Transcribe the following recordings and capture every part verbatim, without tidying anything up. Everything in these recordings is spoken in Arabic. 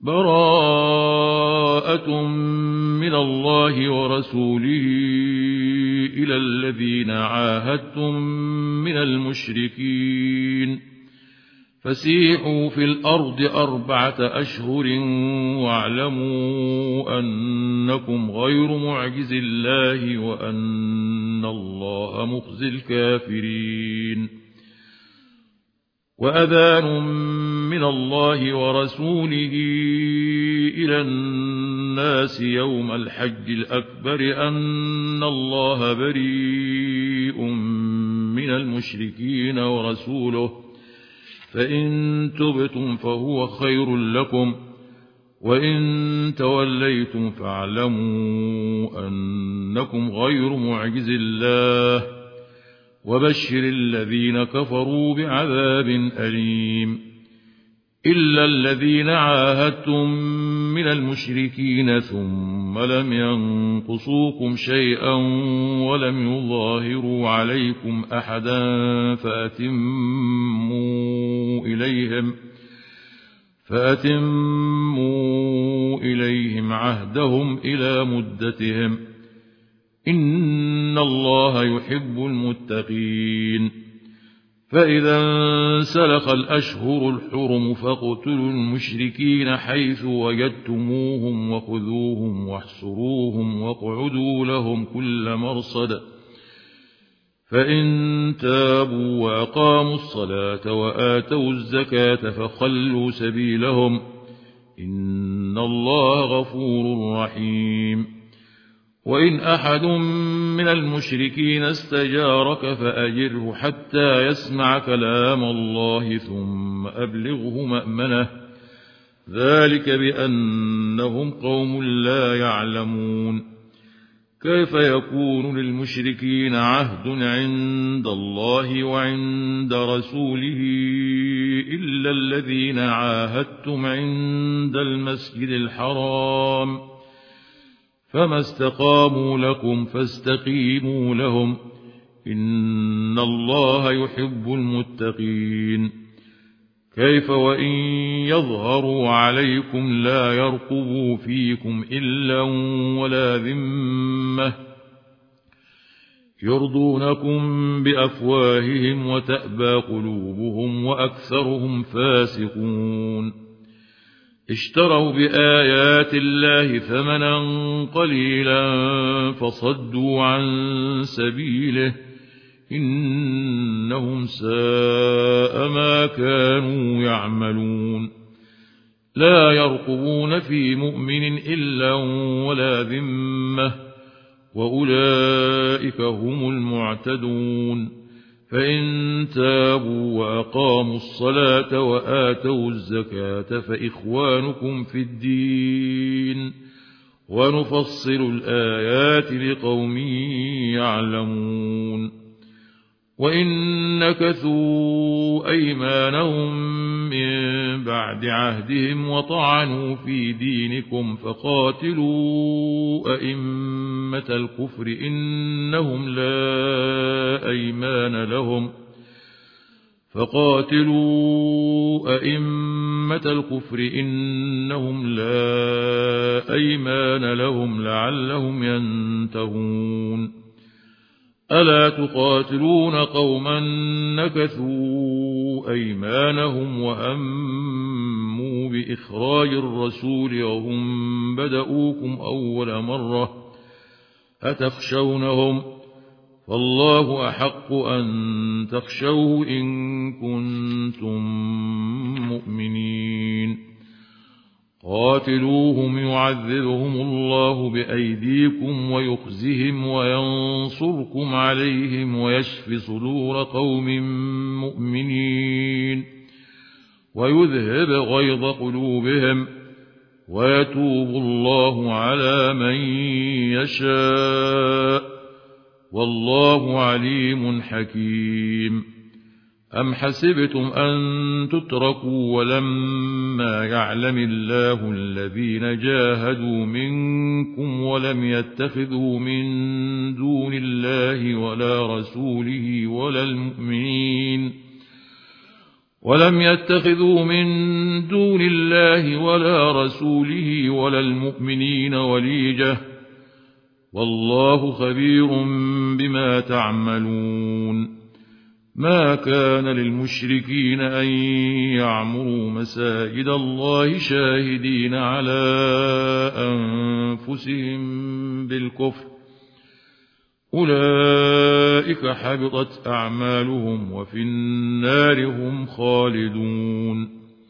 براءة من الله ورسوله إلى الذين عاهدتم من المشركين فسيحوا في الأرض أربعة أشهر واعلموا أنكم غير معجز الله وأن الله مخزي الكافرين. وأذان من الله ورسوله إلى الناس يوم الحج الأكبر أن الله بريء من المشركين ورسوله فإن تبتم فهو خير لكم وإن توليتم فاعلموا أنكم غير معجز الله وبشر الذين كفروا بعذاب أليم. إلا الذين عاهدتم من المشركين ثم لم ينقصوكم شيئا ولم يظاهروا عليكم أحدا فأتموا إليهم فأتموا إليهم عهدهم إلى مدتهم إن الله يحب المتقين. فإذا انسلخ الأشهر الحرم فاقتلوا المشركين حيث وجدتموهم وخذوهم واحصروهم واقعدوا لهم كل مرصد فإن تابوا وأقاموا الصلاة وآتوا الزكاة فخلوا سبيلهم إن الله غفور رحيم. وإن أحد من المشركين استجارك فأجره حتى يسمع كلام الله ثم أبلغه مأمنه ذلك بأنهم قوم لا يعلمون. كيف يكون للمشركين عهد عند الله وعند رسوله إلا الذين عاهدتم عند المسجد الحرام فما استقاموا لكم فاستقيموا لهم إن الله يحب المتقين. كيف وإن يظهروا عليكم لا يرقبوا فيكم إلا ولا ذمة يرضونكم بأفواههم وتأبى قلوبهم وأكثرهم فاسقون. اشتروا بآيات الله ثمنا قليلا فصدوا عن سبيله إنهم ساء ما كانوا يعملون. لا يرقبون في مؤمن إلا ولا ذمة وأولئك هم المعتدون. فإن تابوا وأقاموا الصلاة وآتوا الزكاة فإخوانكم في الدين ونفصل الآيات لقوم يعلمون. وإن نكثوا أيمانهم من بعد عهدهم وطعنوا في دينكم فقاتلوا أئمة الكفر إنهم لا أيمان لهم فقاتلوا أئمة الكفر إنهم لا أيمان لهم لعلهم ينتهون. ألا تقاتلون قوما نكثوا أيمانهم وهموا بإخراج الرسول وهم بدؤوكم أول مرة أتخشونهم فالله أحق أن تخشوه إن كنتم مؤمنين. قاتلوهم يعذبهم الله بأيديكم ويخزهم وينصركم عليهم ويشف صدور قوم مؤمنين ويذهب غيظ قلوبهم ويتوب الله على من يشاء والله عليم حكيم. أم حسبتم أن تتركوا ولما يعلم الله الذين جاهدوا منكم ولم يتخذوا من دون الله ولا رسوله ولا المؤمنين ولم يتخذوا من دون الله ولا رسوله ولا المؤمنين وليجة والله خبير بما تعملون ما كان للمشركين أن يعمروا مساجد الله شاهدين على أنفسهم بالكفر أولئك حبطت أعمالهم وفي النار هم خالدون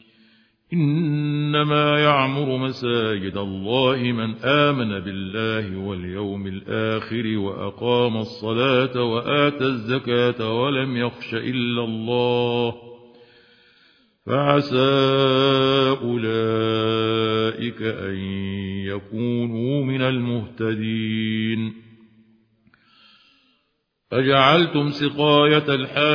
إنما يعمر مساجد الله من آمن بالله واليوم الآخر وأقام الصلاة وآتى الزكاة ولم يخش إلا الله فعسى أولئك أن يكونوا من المهتدين أجعلتم سقاية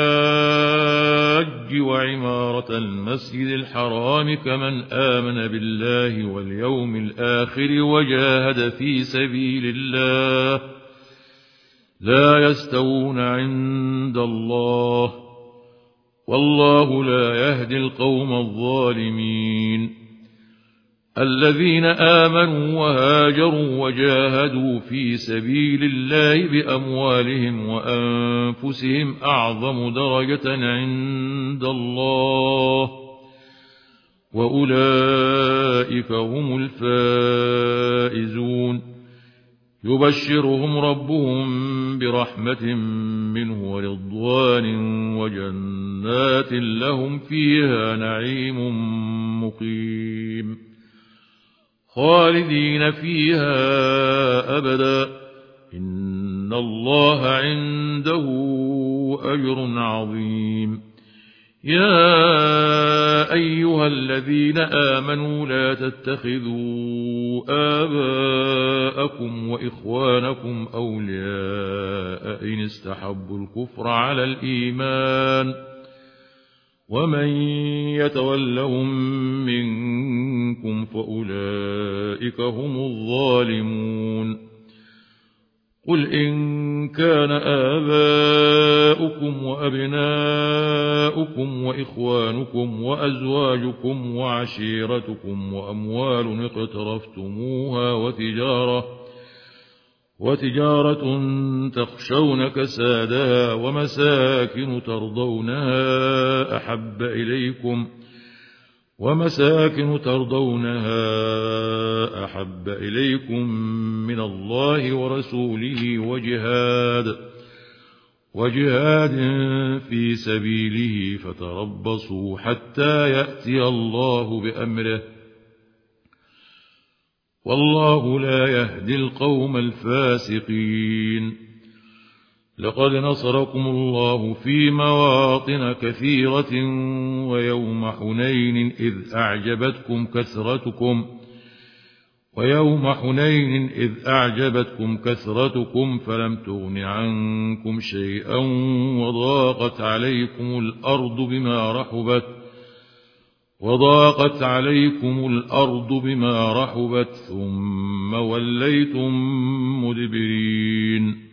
الحاج وعمارة المسجد الحرام كمن آمن بالله واليوم الآخر وجاهد في سبيل الله لا يستوون عند الله والله لا يهدي القوم الظالمين الذين آمنوا وهاجروا وجاهدوا في سبيل الله بأموالهم وأنفسهم أعظم درجة عند الله وأولئك هم الفائزون يبشرهم ربهم برحمة منه ورضوان وجنات لهم فيها نعيم مقيم خالدين فيها أبدا إن الله عنده أجر عظيم يا أيها الذين آمنوا لا تتخذوا آباءكم وإخوانكم أولياء إن استحبوا الكفر على الإيمان ومن يتولهم منكم فأولئك هم الظالمون قل إن كان آباؤكم وأبناؤكم وإخوانكم وأزواجكم وعشيرتكم وأموال اقترفتموها وتجارة وتجارة تخشون كسادها ومساكن ترضونها أحب إليكم ومساكن ترضونها أحب إليكم من الله ورسوله وجهاد وجهاد في سبيله فتربصوا حتى يأتي الله بأمره والله لا يهدي القوم الفاسقين لقد نصركم الله في مواطن كثيرة ويوم حنين إذ أعجبتكم كثرتكم ويوم حنين إذ أعجبتكم كثرتكم فلم تغن عنكم شيئا وضاقت عليكم الأرض بما رحبت وضاقت عليكم الأرض بما رحبت ثم وليتم مدبرين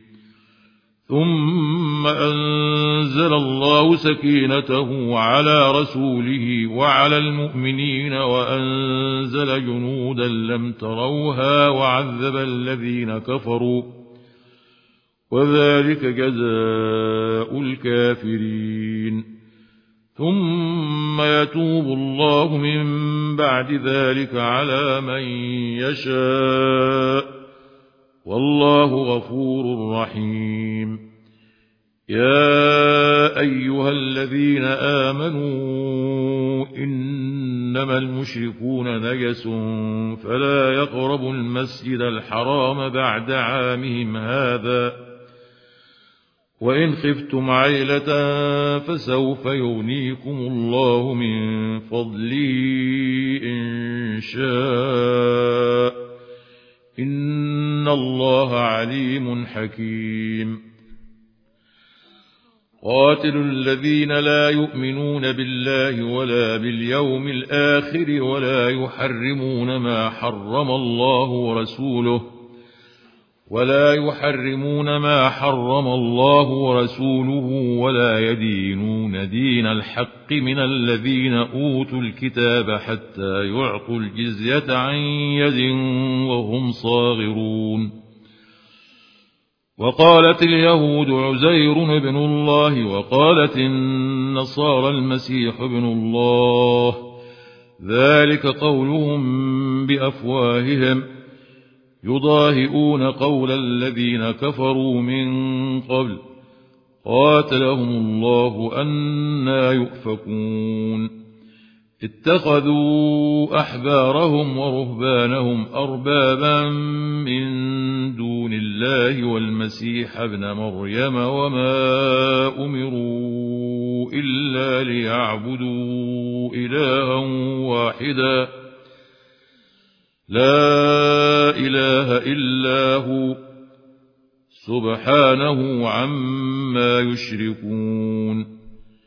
ثم أنزل الله سكينته على رسوله وعلى المؤمنين وأنزل جنودا لم تروها وعذب الذين كفروا وذلك جزاء الكافرين ثم يتوب الله من بعد ذلك على من يشاء والله غفور رحيم يا أيها الذين آمنوا إنما المشركون نجس فلا يقربوا المسجد الحرام بعد عامهم هذا وإن خفتم عيلة فسوف يغنيكم الله من فضله إن شاء إن الله عليم حكيم قاتلوا الذين لا يؤمنون بالله ولا باليوم الآخر ولا يحرمون ما حرم الله ورسوله ولا يحرمون ما حرم الله ورسوله ولا يدينون دين الحق بالحق من الذين أوتوا الكتاب حتى يعطوا الجزية عن يد وهم صاغرون. وقالت اليهود عزير ابن الله وقالت النصارى المسيح ابن الله، ذلك قولهم بأفواههم يضاهئون قول الذين كفروا من قبل قاتلهم الله أنى يؤفكون. اتخذوا أحبارهم ورهبانهم أربابا من دون الله والمسيح ابن مريم وما أمروا إلا ليعبدوا إلها واحدا لا إله إلا هو سبحانه عما يشركون.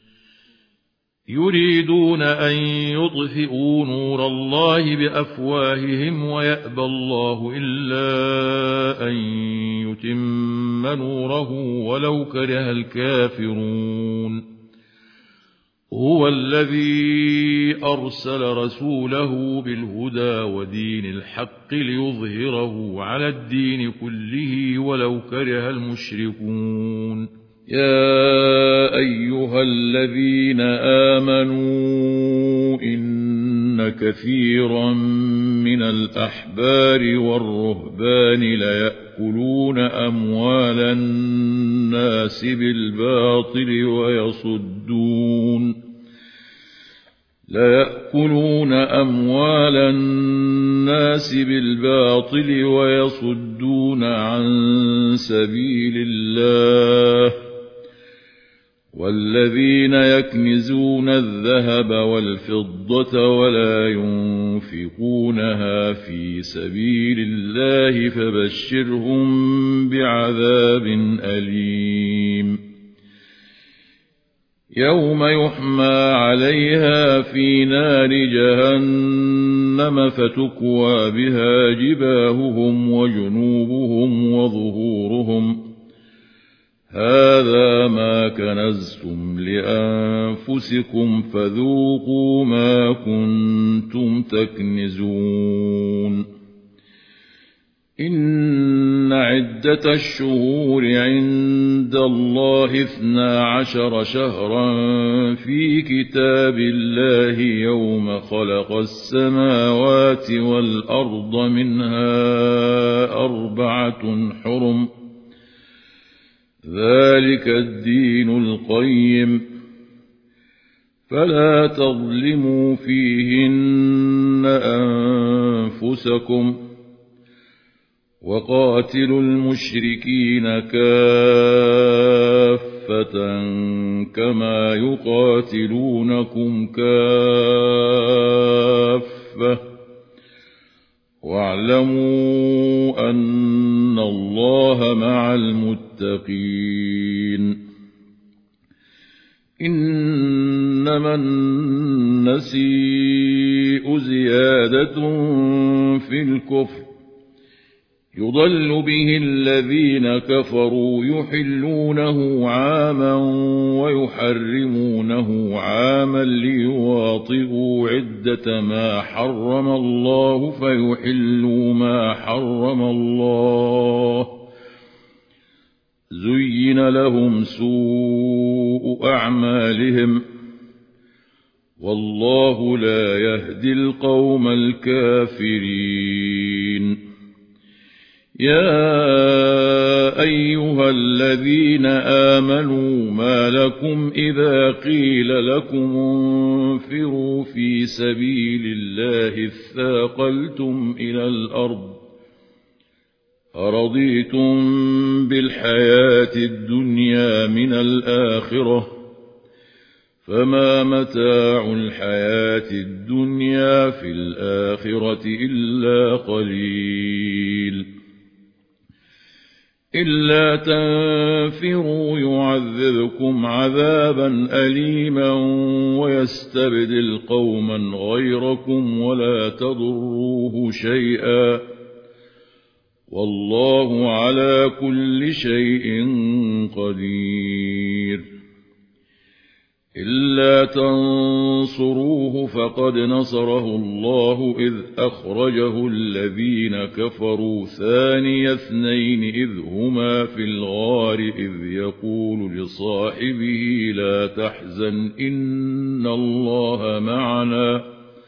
يريدون أن يطفئوا نور الله بأفواههم ويأبى الله إلا أن يتم نوره ولو كره الكافرون. هو الذي أرسل رسوله بالهدى ودين الحق ليظهره على الدين كله ولو كره المشركون. يا أيها الذين آمنوا إن كثيرا من الأحبار والرهبان ليأكلون أموال الناس بالباطل ويصدون ليأكلون أموال الناس بالباطل ويصدون عن سبيل الله. والذين يكنزون الذهب والفضة ولا ينفقونها في سبيل الله فبشرهم بعذاب أليم. يوم يحمى عليها في نار جهنم فتكوى بها جباههم وجنوبهم وظهورهم هذا ما كنزتم لأنفسكم فذوقوا ما كنتم تكنزون. إن عدة الشهور عند الله اثنا عشر شهرا في كتاب الله يوم خلق السماوات والأرض منها أربعة حرم ذلك الدين القيم فلا تظلموا فيهن أنفسكم وقاتلوا المشركين كافة كما يقاتلونكم كافة واعلموا أن الله مع المتقين. إنما النسيء زيادة في الكفر يضل به الذين كفروا يحلونه عاما ويحرمونه عاما ليواطئوا عدة ما حرم الله فيحلوا ما حرم الله. زين لهم سوء أعمالهم والله لا يهدي القوم الكافرين. يا أيها الذين آمنوا ما لكم إذا قيل لكم انفروا في سبيل الله اثاقلتم إلى الأرض أرضيتم بالحياة الدنيا من الآخرة فما متاع الحياة الدنيا في الآخرة إلا قليل. إلا تنفروا يعذبكم عذابا أليما ويستبدل قوما غيركم ولا تضروه شيئا والله على كل شيء قدير. إلا تنصروه فقد نصره الله إذ أخرجه الذين كفروا ثاني اثنين إذ هما في الغار إذ يقول لصاحبه لا تحزن إن الله معنا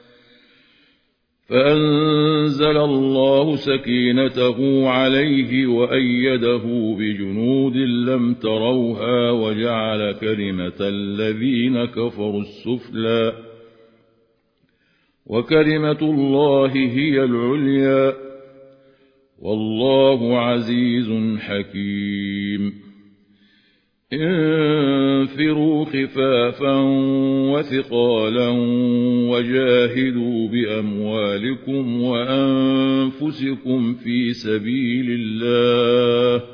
فأنزل الله سكينته عليه وأيده بجنود لم تروها وجعل كلمة الذين كفروا السفلى وكلمة الله هي العليا والله عزيز حكيم انفروا خفافا وثقالا وجاهدوا بأموالكم وأنفسكم في سبيل الله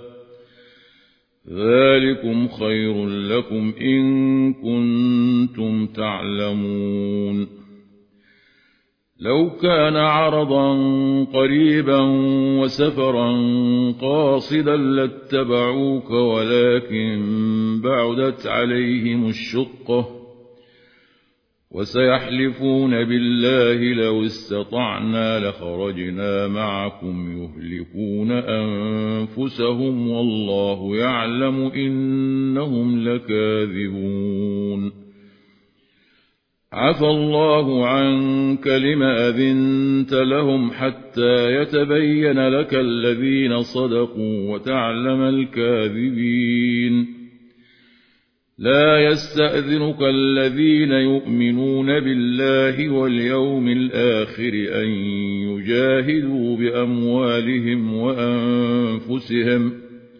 ذلكم خير لكم إن كنتم تعلمون لو كان عرضا قريبا وسفرا قاصدا لاتبعوك ولكن بعدت عليهم الشقة وسيحلفون بالله لو استطعنا لخرجنا معكم يهلكون أنفسهم والله يعلم إنهم لكاذبون عفى الله عنك لما أذنت لهم حتى يتبين لك الذين صدقوا وتعلم الكاذبين لا يستأذنك الذين يؤمنون بالله واليوم الآخر أن يجاهدوا بأموالهم وأنفسهم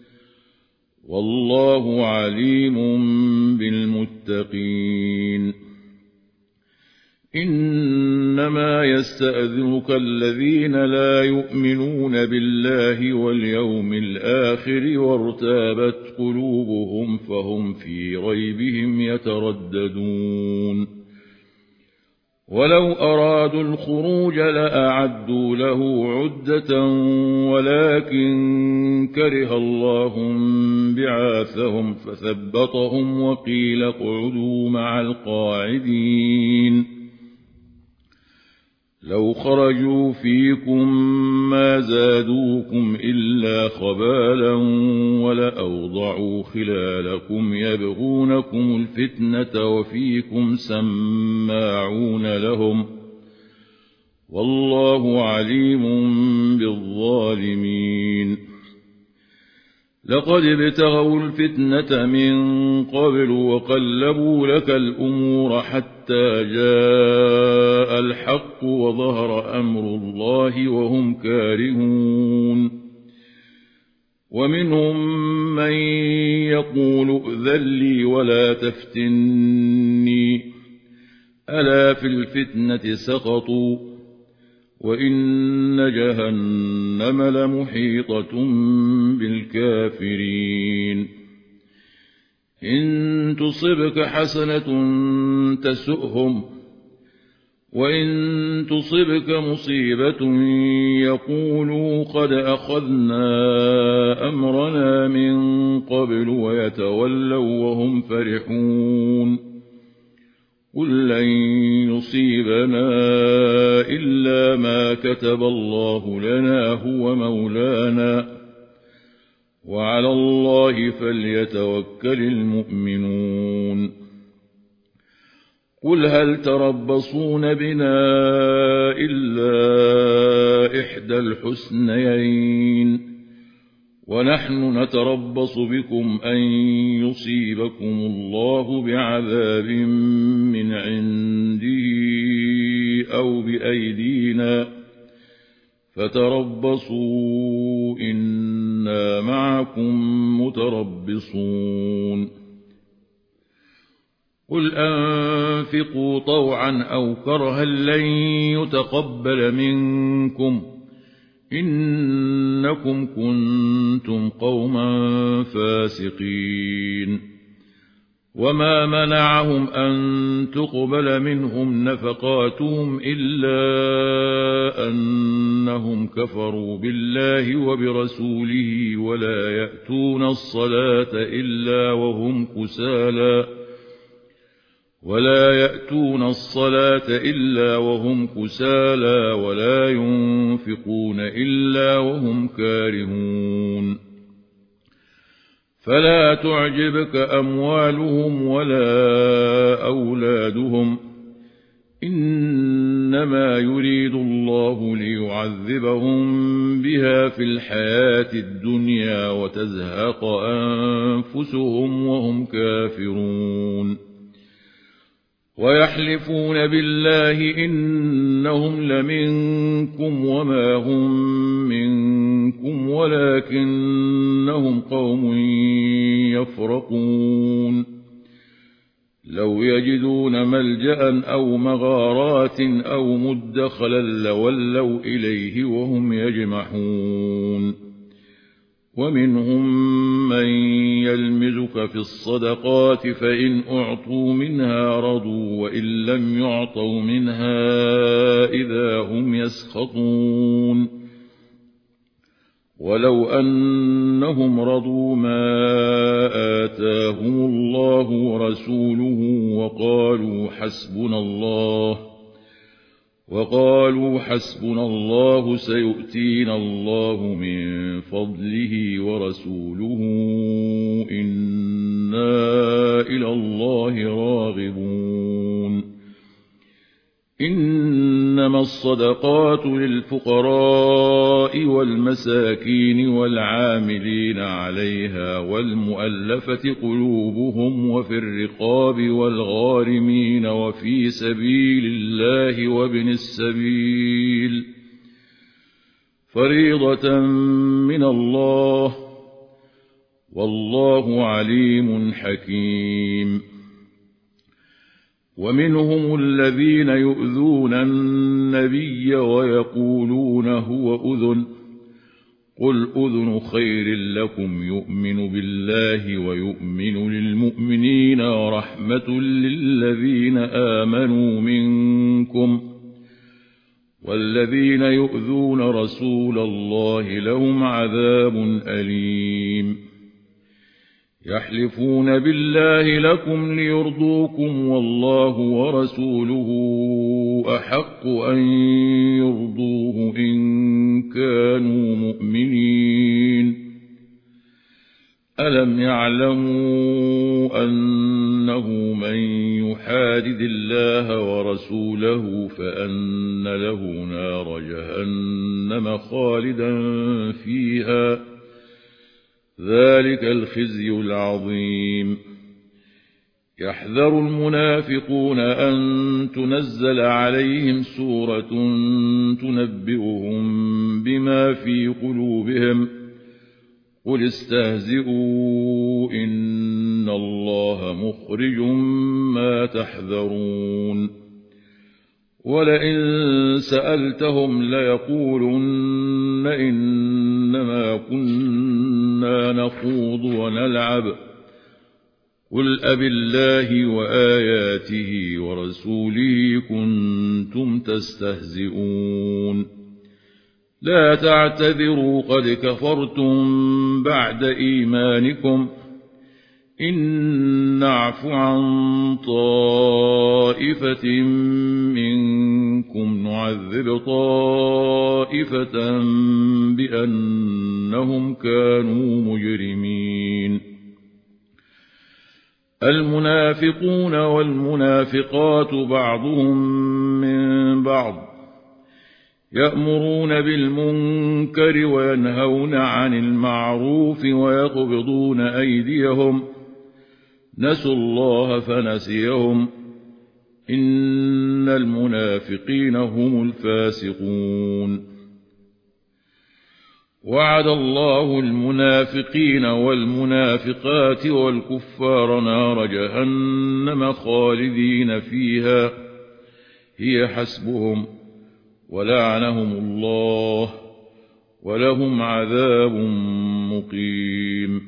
والله عليم بالمتقين إنما يستأذنك الذين لا يؤمنون بالله واليوم الآخر وارتابت قلوبهم فهم في ريبهم يترددون ولو أرادوا الخروج لأعدوا له عدة ولكن كره الله بعاثهم فثبطهم وقيل اقعدوا مع القاعدين لو خرجوا فيكم ما زادوكم إلا خبالا ولأوضعوا خلالكم يبغونكم الفتنة وفيكم سماعون لهم والله عليم بالظالمين لقد ابتغوا الفتنة من قبل وقلبوا لك الأمور حتى جاء الحق وظهر أمر الله وهم كارهون ومنهم من يقول ائذن لي ولا تفتني ألا في الفتنة سقطوا وإن جهنم لمحيطة بالكافرين إن تصبك حسنة تسؤهم وإن تصبك مصيبة يقولوا قد أخذنا أمرنا من قبل ويتولوا وهم فرحون قل لن يصيبنا إلا ما كتب الله لنا هو مولانا وعلى الله فليتوكل المؤمنون قل هل تربصون بنا إلا إحدى الحسنيين ونحن نتربص بكم أن يصيبكم الله بعذاب من عنده أو بأيدينا فتربصوا إنا معكم متربصون قل أنفقوا طوعا أو كرها لن يتقبل منكم إنكم كنتم قوما فاسقين وما منعهم أن تقبل منهم نفقاتهم إلا أنهم كفروا بالله وبرسوله ولا يأتون الصلاة إلا وهم كسالى ولا يأتون الصلاة إلا وهم كسالى ولا ينفقون إلا وهم كارهون فلا تعجبك أموالهم ولا أولادهم إنما يريد الله ليعذبهم بها في الحياة الدنيا وتزهق أنفسهم وهم كافرون ويحلفون بالله إنهم لمنكم وما هم منكم ولكنهم قوم يفرقون لو يجدون ملجأ أو مغارات أو مدخلا لولوا إليه وهم يجمحون ومنهم من يلمزك في الصدقات فإن أعطوا منها رضوا وإن لم يعطوا منها إذا هم يسخطون ولو أنهم رضوا ما آتاهم الله ورسوله وقالوا حسبنا الله وقالوا حسبنا الله سيؤتينا الله من فضله ورسوله إنا إلى الله راغبون إنما الصدقات للفقراء والمساكين والعاملين عليها والمؤلفة قلوبهم وفي الرقاب والغارمين وفي سبيل الله وابن السبيل فريضة من الله والله عليم حكيم ومنهم الذين يؤذون النبي ويقولون هو أذن قل أذن خير لكم يؤمن بالله ويؤمن للمؤمنين ورحمة للذين آمنوا منكم والذين يؤذون رسول الله لهم عذاب أليم يحلفون بالله لكم ليرضوكم والله ورسوله أحق أن يرضوه إن كانوا مؤمنين ألم يعلموا أنه من يحادد الله ورسوله فأن له نار جهنم خالدا فيها ذلك الخزي العظيم يحذر المنافقون أن تنزل عليهم سورة تنبئهم بما في قلوبهم قل استهزئوا إن الله مخرج ما تحذرون ولئن سألتهم ليقولن إنما كنا نخوض ونلعب قل أبالله وآياته ورسوله كنتم تستهزئون لا تعتذروا قد كفرتم بعد إيمانكم إن نعف عن طائفة منكم نعذب طائفة بأنهم كانوا مجرمين المنافقون والمنافقات بعضهم من بعض يأمرون بالمنكر وينهون عن المعروف ويقبضون أيديهم نسوا الله فنسيهم إن المنافقين هم الفاسقون وعد الله المنافقين والمنافقات والكفار نار جهنم خالدين فيها هي حسبهم ولعنهم الله ولهم عذاب مقيم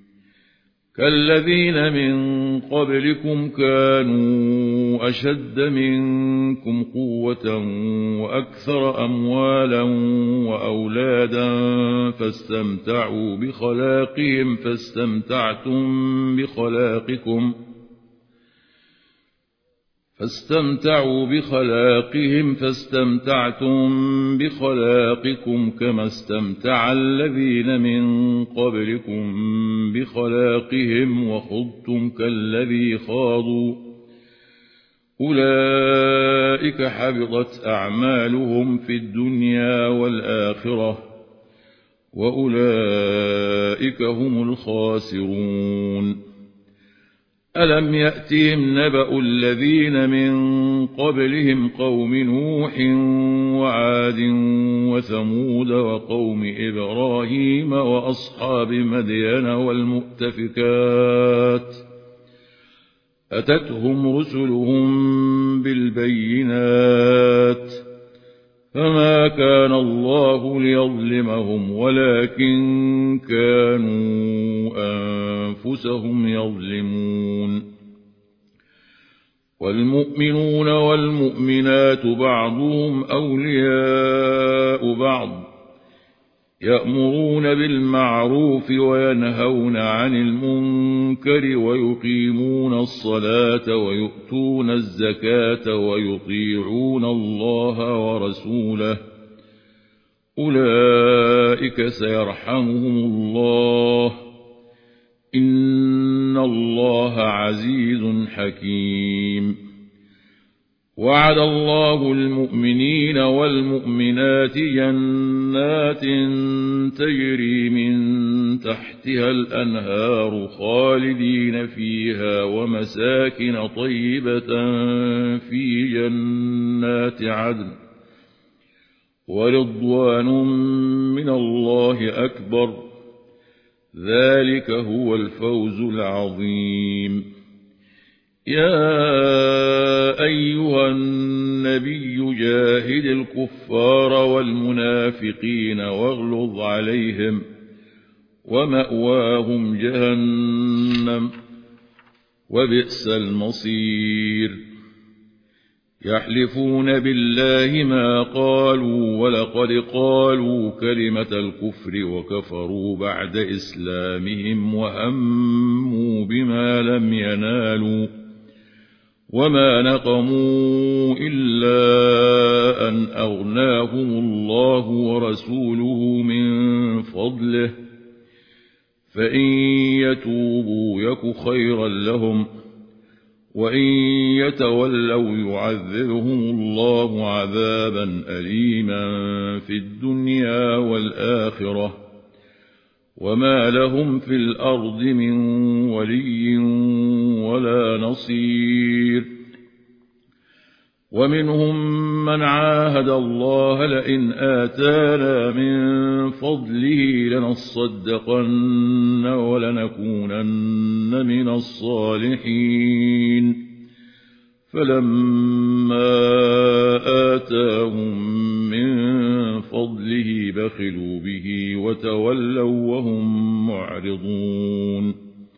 كالذين من قبلكم كانوا أشد منكم قوة وأكثر أموالا وأولادا فاستمتعوا بخلاقهم فاستمتعتم بخلاقكم فاستمتعوا بخلاقهم فاستمتعتم بخلاقكم كما استمتع الذين من قبلكم بخلاقهم وخضتم كالذي خاضوا أولئك حبطت أعمالهم في الدنيا والآخرة وأولئك هم الخاسرون. ألم يأتهم نبأ الذين من قبلهم قوم نوح وعاد وثمود وقوم إبراهيم وأصحاب مدين والمؤتفكات أتتهم رسلهم بالبينات فما كان الله ليظلمهم ولكن كانوا أنفسهم يظلمون. والمؤمنون والمؤمنات بعضهم أولياء بعض يأمرون بالمعروف وينهون عن المنكر ويقيمون الصلاة ويؤتون الزكاة ويطيعون الله ورسوله أولئك سيرحمهم الله إن الله عزيز حكيم. وعد الله المؤمنين والمؤمنات جنات تجري من تحتها الأنهار خالدين فيها ومساكن طيبة في جنات عدن ورضوان من الله أكبر ذلك هو الفوز العظيم. يا أيها النبي جاهد الكفار والمنافقين واغلظ عليهم ومأواهم جهنم وبئس المصير. يحلفون بالله ما قالوا ولقد قالوا كلمة الكفر وكفروا بعد إسلامهم وهموا بما لم ينالوا وما نقموا إلا أن أغناهم الله ورسوله من فضله فإن يتوبوا يك خيرا لهم وإن يتولوا يعذبهم الله عذابا أليما في الدنيا والآخرة وما لهم في الأرض من ولي ولا نصير. ومنهم من عاهد الله لئن آتانا من فضله لنصدقن ولنكونن من الصالحين فلما آتاهم من فضله بخلوا به وتولوا وهم معرضون.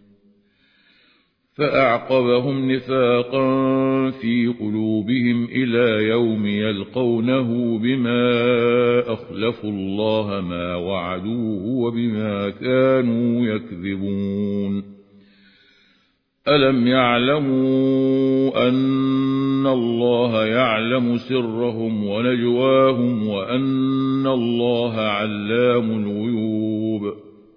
فأعقبهم نفاقا في قلوبهم إلى يوم يلقونه بما أخلفوا الله ما وعدوه وبما كانوا يكذبون. ألم يعلموا أن الله يعلم سرهم ونجواهم وأن الله علام الغيوب.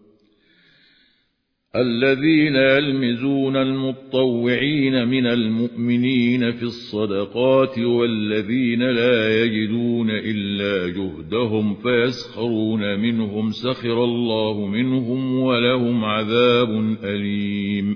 الذين يلمزون المطوعين من المؤمنين في الصدقات والذين لا يجدون إلا جهدهم فيسخرون منهم سخر الله منهم ولهم عذاب أليم.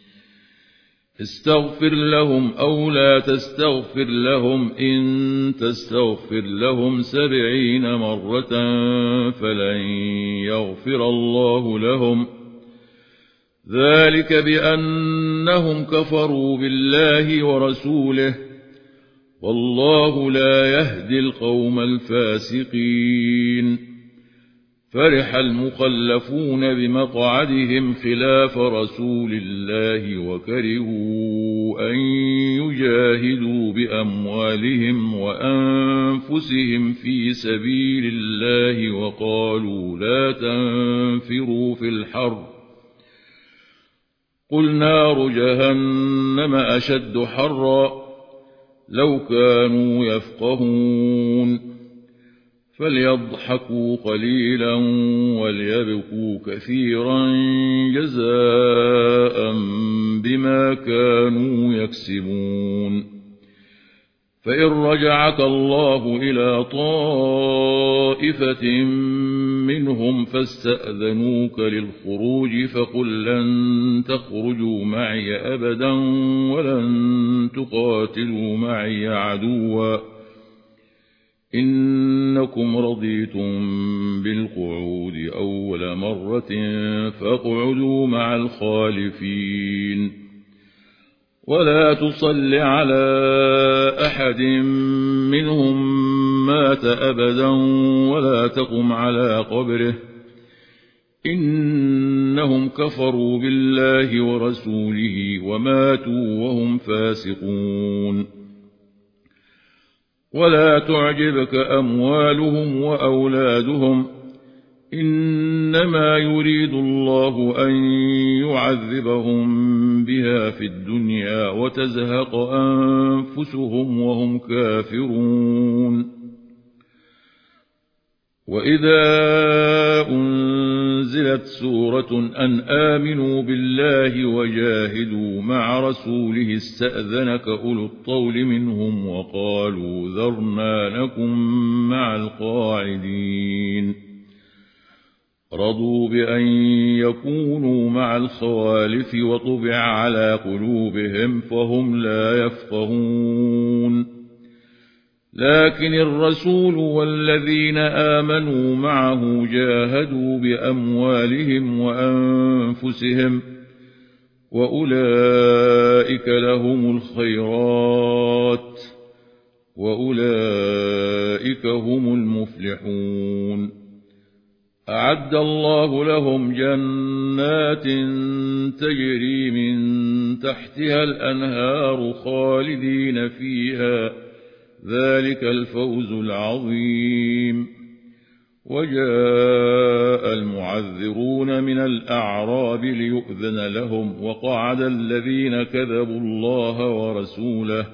استغفر لهم أو لا تستغفر لهم إن تستغفر لهم سبعين مرة فلن يغفر الله لهم ذلك بأنهم كفروا بالله ورسوله والله لا يهدي القوم الفاسقين. فرح المخلفون بمقعدهم خلاف رسول الله وكرهوا أن يجاهدوا بأموالهم وأنفسهم في سبيل الله وقالوا لا تنفروا في الحر قل نار جهنم أشد حرا لو كانوا يفقهون فليضحكوا قليلا وليبكوا كثيرا جزاء بما كانوا يكسبون فإن رجعك الله إلى طائفة منهم فاستأذنوك للخروج فقل لن تخرجوا معي أبدا ولن تقاتلوا معي عدوا إنكم رضيتم بالقعود أول مرة فاقعدوا مع الخالفين ولا تصل على أحد منهم مات أبدا ولا تقم على قبره إنهم كفروا بالله ورسوله وماتوا وهم فاسقون ولا تعجبك أموالهم وأولادهم إنما يريد الله أن يعذبهم بها في الدنيا وتزهق أنفسهم وهم كافرون وإذا أنزلت سورة أن آمنوا بالله وجاهدوا مع رسوله استأذنك أولو الطول منهم وقالوا ذرنا نكن مع القاعدين رضوا بأن يكونوا مع الخوالف وطبع على قلوبهم فهم لا يفقهون لكن الرسول والذين آمنوا معه جاهدوا بأموالهم وأنفسهم وأولئك لهم الخيرات وأولئك هم المفلحون أعد الله لهم جنات تجري من تحتها الأنهار خالدين فيها ذلك الفوز العظيم وجاء المعذرون من الأعراب ليؤذن لهم وقعد الذين كذبوا الله ورسوله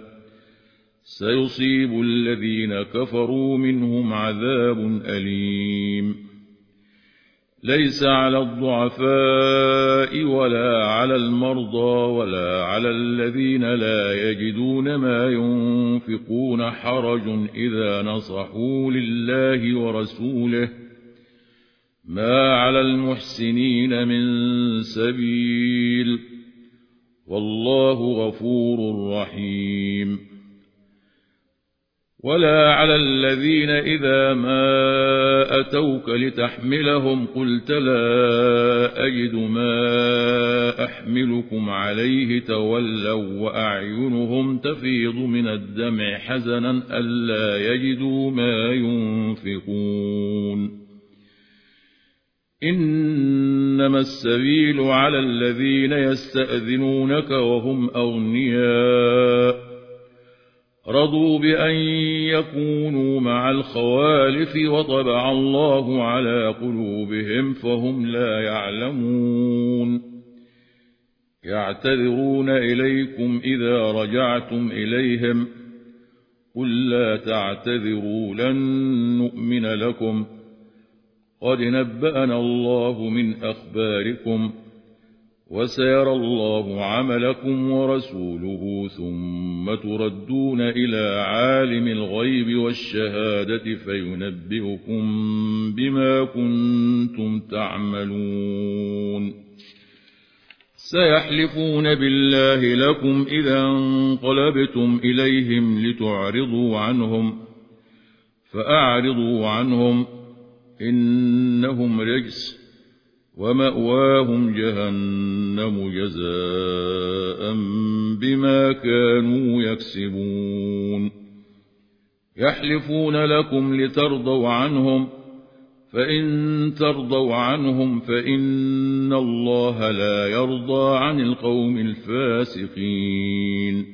سيصيب الذين كفروا منهم عذاب أليم ليس على الضعفاء ولا على المرضى ولا على الذين لا يجدون ما ينفقون حرج إذا نصحوا لله ورسوله ما على المحسنين من سبيل والله غفور رحيم ولا على الذين إذا ما أتوك لتحملهم قلت لا أجد ما أحملكم عليه تولوا وأعينهم تفيض من الدمع حزنا ألا يجدوا ما ينفقون إنما السبيل على الذين يستأذنونك وهم أغنياء رضوا بأن يكونوا مع الخوالف وطبع الله على قلوبهم فهم لا يعلمون يعتذرون إليكم إذا رجعتم إليهم قل لا تعتذروا لن نؤمن لكم قد نبأنا الله من أخباركم وسيرى الله عملكم ورسوله ثم تردون إلى عالم الغيب والشهادة فينبئكم بما كنتم تعملون سيحلفون بالله لكم إذا انقلبتم إليهم لتعرضوا عنهم فأعرضوا عنهم إنهم رجس ومأواهم جهنم جزاء بما كانوا يكسبون يحلفون لكم لترضوا عنهم فإن ترضوا عنهم فإن الله لا يرضى عن القوم الفاسقين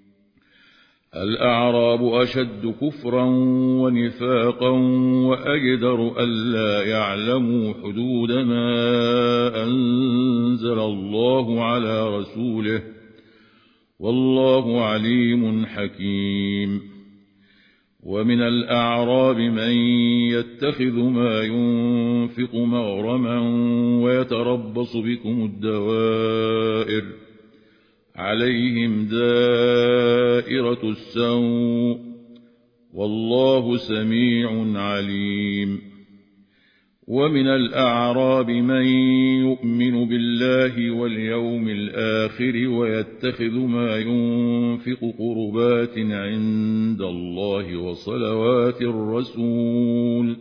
الأعراب أشد كفرا ونفاقا وأجدر ألا يعلموا حدود ما أنزل الله على رسوله والله عليم حكيم. ومن الأعراب من يتخذ ما ينفق مغرما ويتربص بكم الدوائر عليهم دائرة السوء والله سميع عليم. ومن الأعراب من يؤمن بالله واليوم الآخر ويتخذ ما ينفق قربات عند الله وصلوات الرسول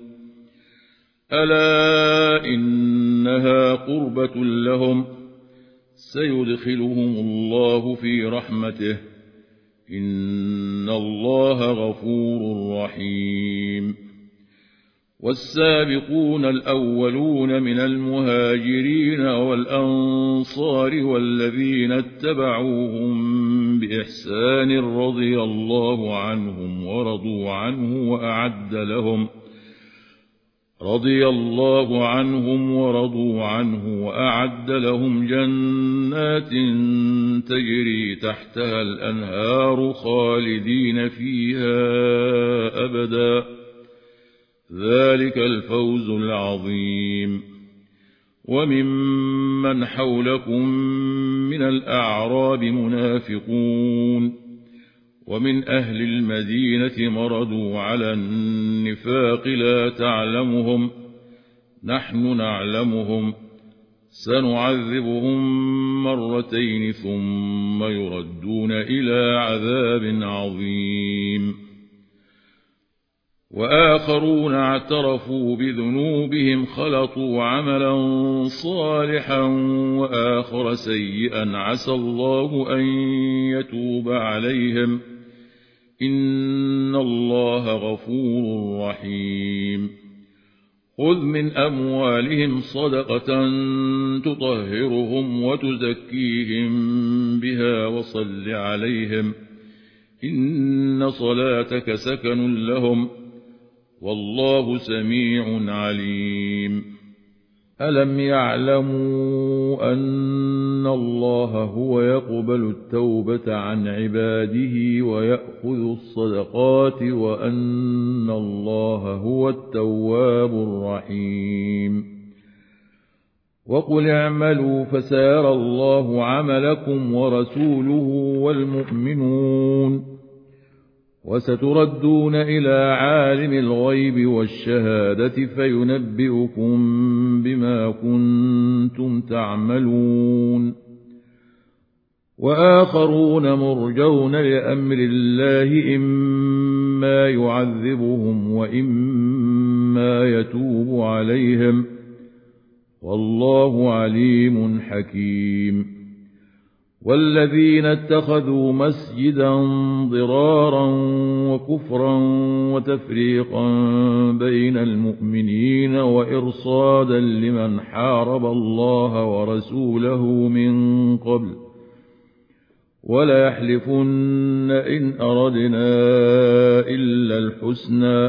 ألا إنها قربة لهم سيدخلهم الله في رحمته إن الله غفور رحيم. والسابقون الأولون من المهاجرين والأنصار والذين اتبعوهم بإحسان رضي الله عنهم ورضوا عنه وأعد لهم رضي الله عنهم ورضوا عنه وأعد لهم جنات تجري تحتها الأنهار خالدين فيها أبدا ذلك الفوز العظيم. وممن حولكم من الأعراب منافقون ومن أهل المدينة مردوا على النفاق لا تعلمهم نحن نعلمهم سنعذبهم مرتين ثم يردون إلى عذاب عظيم. وآخرون اعترفوا بذنوبهم خلطوا عملا صالحا وآخر سيئا عسى الله أن يتوب عليهم إن الله غفور رحيم. خذ من أموالهم صدقة تطهرهم وتزكيهم بها وصل عليهم إن صلاتك سكن لهم والله سميع عليم. ألم يعلموا أن الله هو يقبل التوبة عن عباده ويأخذ الصدقات وأن الله هو التواب الرحيم. وقل اعملوا فسيرى الله عملكم ورسوله والمؤمنون وستردون إلى عالم الغيب والشهادة فينبئكم بما كنتم تعملون. وآخرون مرجون لأمر الله إما يعذبهم وإما يتوب عليهم والله عليم حكيم. والذين اتخذوا مسجدا ضرارا وكفرا وتفريقا بين المؤمنين وإرصادا لمن حارب الله ورسوله من قبل ولا يحلفن إن أردنا إلا الحسنى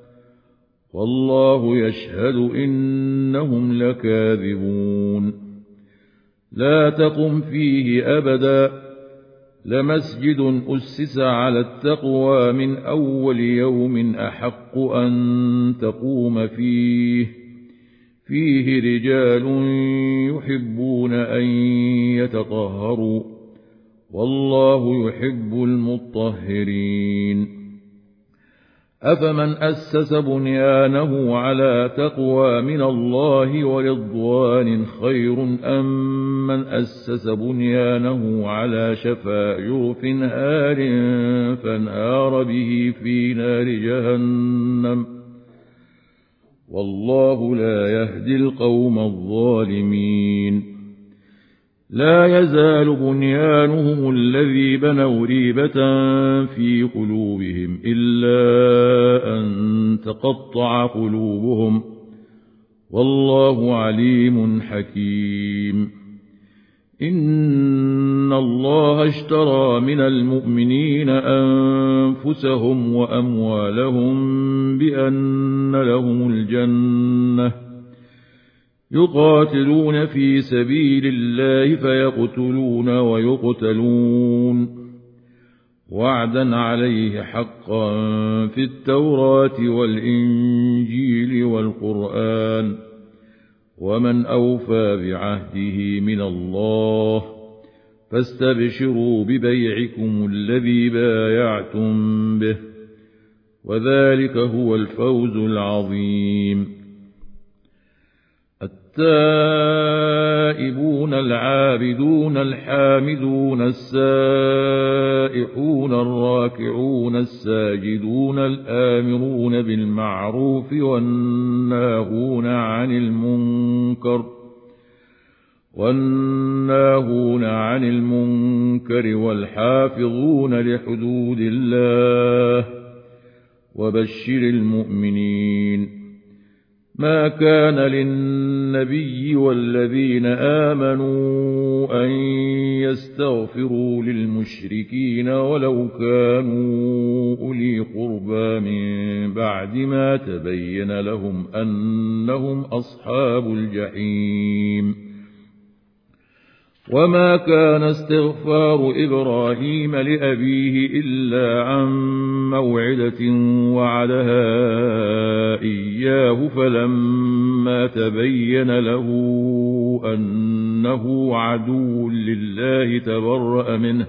والله يشهد إنهم لكاذبون. لا تقم فيه أبدا لمسجد أسس على التقوى من أول يوم أحق أن تقوم فيه فيه رجال يحبون أن يتطهروا والله يحب المطهرين. أفمن أسس بنيانه على تقوى من الله ورضوان خير أم من أسس بنيانه على شفا جرف هار فانهار به في نار جهنم والله لا يهدي القوم الظالمين. لا يزال بنيانهم الذي بنوا ريبة في قلوبهم إلا أن تقطع قلوبهم والله عليم حكيم. إن الله اشترى من المؤمنين أنفسهم وأموالهم بأن لهم الجنة يقاتلون في سبيل الله فيقتلون ويقتلون وعدا عليه حقا في التوراة والإنجيل والقرآن ومن أوفى بعهده من الله فاستبشروا ببيعكم الذي بايعتم به وذلك هو الفوز العظيم. التائبون العابدون الحامدون السائحون الراكعون الساجدون الآمرون بالمعروف والناهون عن المنكر والناهون عن المنكر والحافظون لحدود الله وبشر المؤمنين. ما كان للنبي والذين آمنوا أن يستغفروا للمشركين ولو كانوا أولي قربى من بعد ما تبين لهم أنهم أصحاب الجحيم. وما كان استغفار إبراهيم لأبيه إلا عن موعدة وعدها إياه فلما تبين له أنه عدو لله تبرأ منه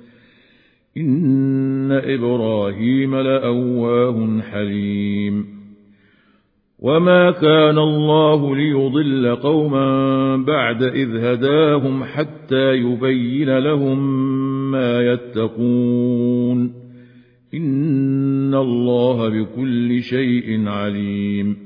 إن إبراهيم لأواه حليم. وما كان الله ليضل قوما بعد إذ هداهم حتى يبين لهم ما يتقون إن الله بكل شيء عليم.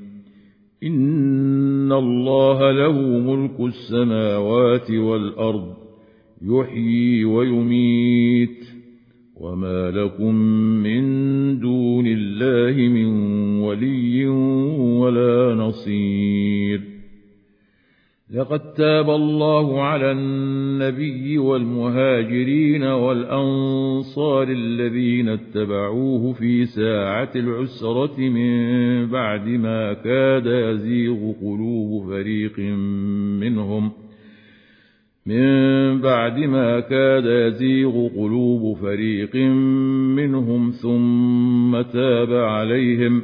إن الله له ملك السماوات والأرض يحيي ويميت وما لكم من دون الله من ولي ولا نصير. لقد تاب الله على النبي والمهاجرين والأنصار الذين اتبعوه في ساعة العسرة من بعد ما كاد يزيغ قلوب فريق منهم من بعد ما كاد يزيغ قلوب فريق منهم ثم تاب عليهم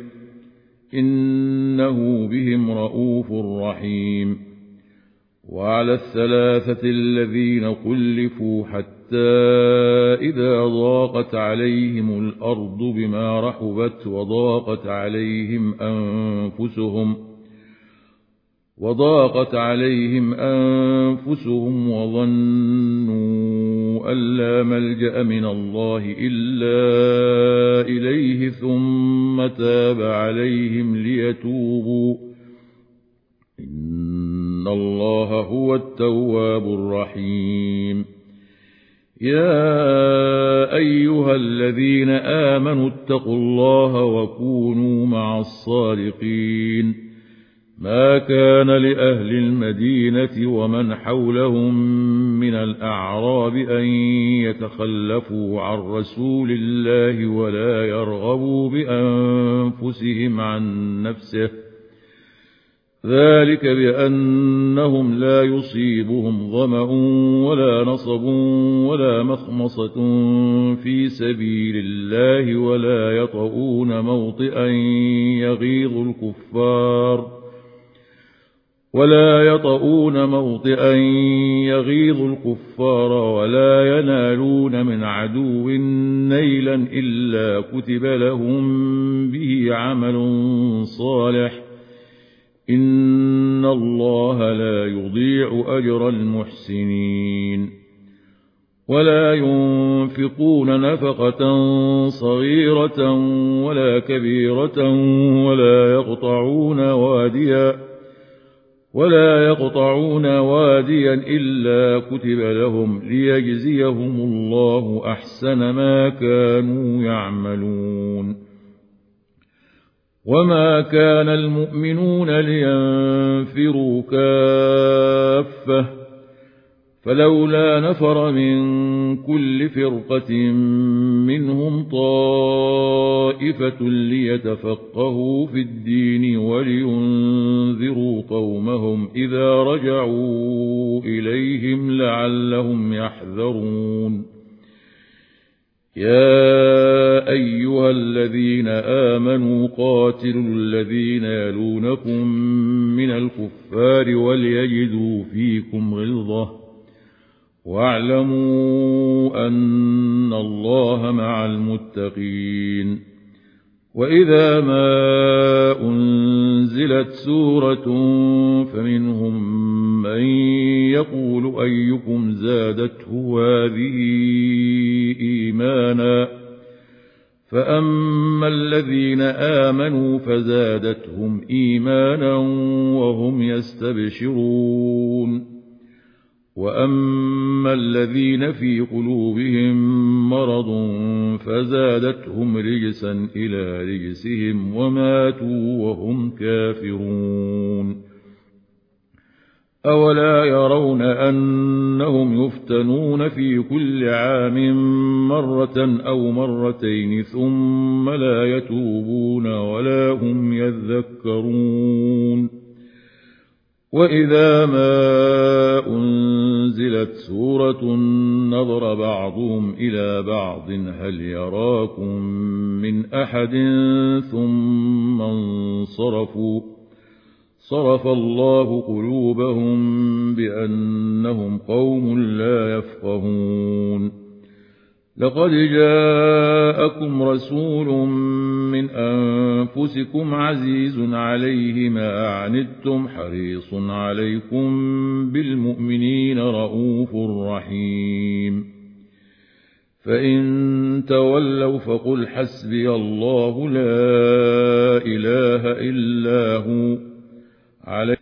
إنه بهم رءوف رحيم. وعلى الثلاثة الذين خلفوا حتى إذا ضاقت عليهم الأرض بما رحبت وضاقت عليهم أنفسهم وضاقت عليهم أنفسهم وظنوا أن لا ملجأ من الله إلا إليه ثم تاب عليهم ليتوبوا إن الله هو التواب الرحيم. يا أيها الذين آمنوا اتقوا الله وكونوا مع الصادقين. ما كان لأهل المدينة ومن حولهم من الأعراب أن يتخلفوا عن رسول الله ولا يرغبوا بأنفسهم عن نفسه ذلك بأنهم لا يصيبهم ظمأ ولا نصب ولا مخمصة في سبيل الله ولا يطؤون موطئا يغيظ الكفار ولا يطؤون موطئا يغيظ الكفار ولا ينالون من عدو نيلا إلا كتب لهم به عمل صالح إن الله لا يضيع أجر المحسنين. ولا ينفقون نفقة صغيرة ولا كبيرة ولا يقطعون واديا ولا يقطعون واديا إلا كتب لهم ليجزيهم الله أحسن ما كانوا يعملون. وما كان المؤمنون لينفروا كافة فلولا نفر من كل فرقة منهم طائفة ليتفقهوا في الدين ولينذروا قومهم يستغشونهم إذا رجعوا إليهم لعلهم يحذرون يا أيها الذين آمنوا قاتلوا الذين يلونكم من الكفار وليجدوا فيكم غلظة واعلموا أن الله مع المتقين وإذا ما أنزلت سورة فمنهم من يقول أيكم زادته هذه إيمانا فأما الذين آمنوا فزادتهم إيمانا وهم يستبشرون وأما الذين في قلوبهم مرض فزادتهم رجسا إلى رجسهم وماتوا وهم كافرون أولا يرون أنهم يفتنون في كل عام مرة أو مرتين ثم لا يتوبون ولا هم يذكرون وإذا ما أنزلت سورة نظر بعضهم إلى بعض هل يراكم من أحد ثم انصرفوا صرف الله قلوبهم بأنهم قوم لا يفقهون لقد جاءكم رسول من أنفسكم عزيز عليه ما عنتم حريص عليكم بالمؤمنين رؤوف رحيم فإن تولوا فقل حسبي الله لا إله إلا هو عليه